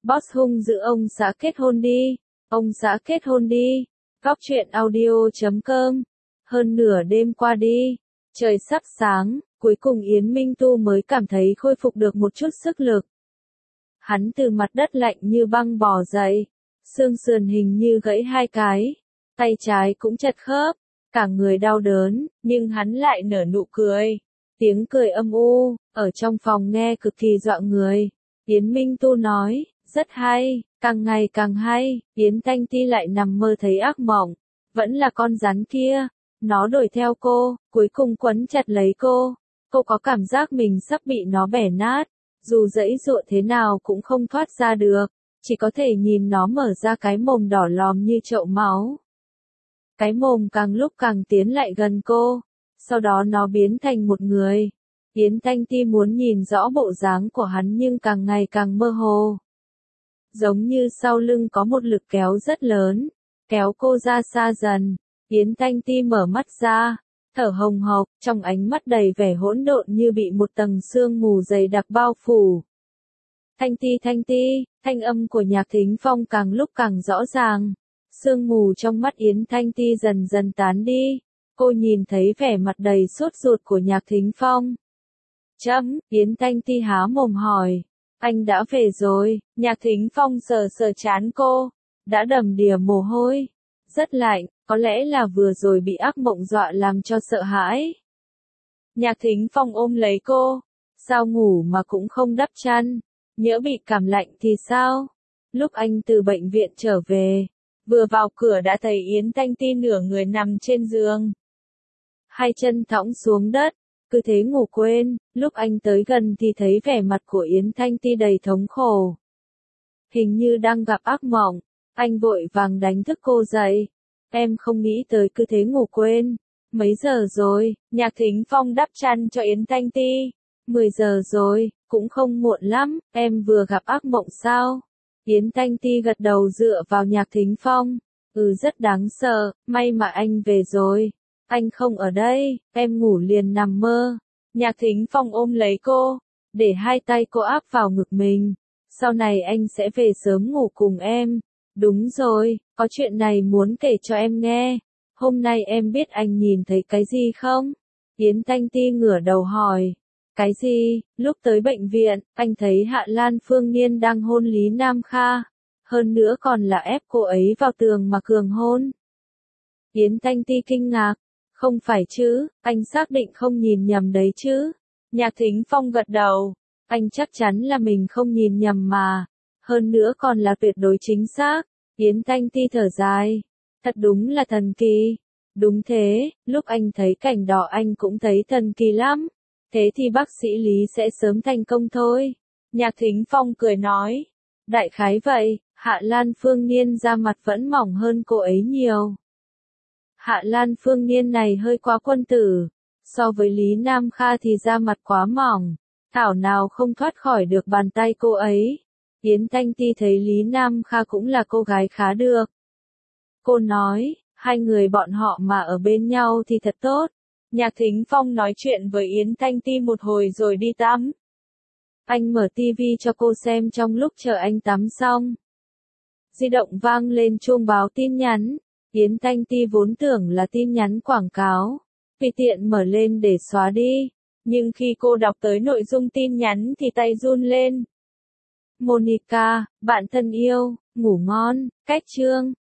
Boss hung dữ ông xã kết hôn đi. Ông xã kết hôn đi. Góc truyện audio.com. Hơn nửa đêm qua đi. Trời sắp sáng, cuối cùng Yến Minh Tu mới cảm thấy khôi phục được một chút sức lực. Hắn từ mặt đất lạnh như băng bò dậy. Xương sườn hình như gãy hai cái. Tay trái cũng chật khớp. Cả người đau đớn, nhưng hắn lại nở nụ cười. Tiếng cười âm u, ở trong phòng nghe cực kỳ dọa người. Yến Minh Tu nói, rất hay, càng ngày càng hay. Yến Thanh Ti lại nằm mơ thấy ác mộng. Vẫn là con rắn kia. Nó đuổi theo cô, cuối cùng quấn chặt lấy cô. Cô có cảm giác mình sắp bị nó bẻ nát. Dù giãy giụa thế nào cũng không thoát ra được. Chỉ có thể nhìn nó mở ra cái mồm đỏ lòm như chậu máu. Cái mồm càng lúc càng tiến lại gần cô. Sau đó nó biến thành một người. Yến Thanh Ti muốn nhìn rõ bộ dáng của hắn nhưng càng ngày càng mơ hồ. Giống như sau lưng có một lực kéo rất lớn. Kéo cô ra xa dần. Yến Thanh Ti mở mắt ra. Thở hồng hộc, trong ánh mắt đầy vẻ hỗn độn như bị một tầng sương mù dày đặc bao phủ. Thanh Ti, thanh âm của Nhạc Thính Phong càng lúc càng rõ ràng. Sương mù trong mắt Yến Thanh Ti dần dần tán đi. Cô nhìn thấy vẻ mặt đầy sốt ruột của Nhạc Thính Phong. Yến Thanh Ti há mồm hỏi. Anh đã về rồi. Nhạc Thính Phong sờ sờ trán cô. Đã đầm đìa mồ hôi. Rất lạnh, có lẽ là vừa rồi bị ác mộng dọa làm cho sợ hãi. Nhạc Thính Phong ôm lấy cô. Sao ngủ mà cũng không đắp chăn? Nhỡ bị cảm lạnh thì sao? Lúc anh từ bệnh viện trở về, vừa vào cửa đã thấy Yến Thanh Ti nửa người nằm trên giường. Hai chân thõng xuống đất, cứ thế ngủ quên. Lúc anh tới gần thì thấy vẻ mặt của Yến Thanh Ti đầy thống khổ. Hình như đang gặp ác mộng. Anh vội vàng đánh thức cô dậy. Em không nghĩ tới cứ thế ngủ quên. Mấy giờ rồi? Nhạc Thính Phong đắp chăn cho Yến Thanh Ti. 10 giờ rồi, cũng không muộn lắm. Em vừa gặp ác mộng sao? Yến Thanh Ti gật đầu dựa vào Nhạc Thính Phong. Rất đáng sợ, may mà anh về rồi. Anh không ở đây, em ngủ liền nằm mơ. Nhạc Thính Phong ôm lấy cô, để hai tay cô áp vào ngực mình. Sau này anh sẽ về sớm ngủ cùng em. Đúng rồi, có chuyện này muốn kể cho em nghe. Hôm nay em biết anh nhìn thấy cái gì không? Yến Thanh Ti ngửa đầu hỏi. Cái gì? Lúc tới bệnh viện, anh thấy Hạ Lan Phương Niên đang hôn Lý Nam Kha. Hơn nữa còn là ép cô ấy vào tường mà cường hôn. Yến Thanh Ti kinh ngạc. Không phải chứ, anh xác định không nhìn nhầm đấy chứ. Nhạc Thính Phong gật đầu. Anh chắc chắn là mình không nhìn nhầm mà. Hơn nữa còn là tuyệt đối chính xác. Yến Thanh Ti thở dài. Thật đúng là thần kỳ. Đúng thế, lúc anh thấy cảnh đỏ anh cũng thấy thần kỳ lắm. Thế thì bác sĩ Lý sẽ sớm thành công thôi. Nhạc Thính Phong cười nói. Đại khái vậy, Hạ Lan Phương Niên da mặt vẫn mỏng hơn cô ấy nhiều. Hạ Lan Phương Niên này hơi quá quân tử. So với Lý Nam Kha thì da mặt quá mỏng. Thảo nào không thoát khỏi được bàn tay cô ấy. Yến Thanh Ti thấy Lý Nam Kha cũng là cô gái khá được. Cô nói, hai người bọn họ mà ở bên nhau thì thật tốt. Nhạc Thính Phong nói chuyện với Yến Thanh Ti một hồi rồi đi tắm. Anh mở tivi cho cô xem trong lúc chờ anh tắm xong. Di động vang lên chuông báo tin nhắn. Yến Thanh Ti vốn tưởng là tin nhắn quảng cáo. Vì tiện mở lên để xóa đi. Nhưng khi cô đọc tới nội dung tin nhắn thì tay run lên. Monica, bạn thân yêu, ngủ ngon, cách chương.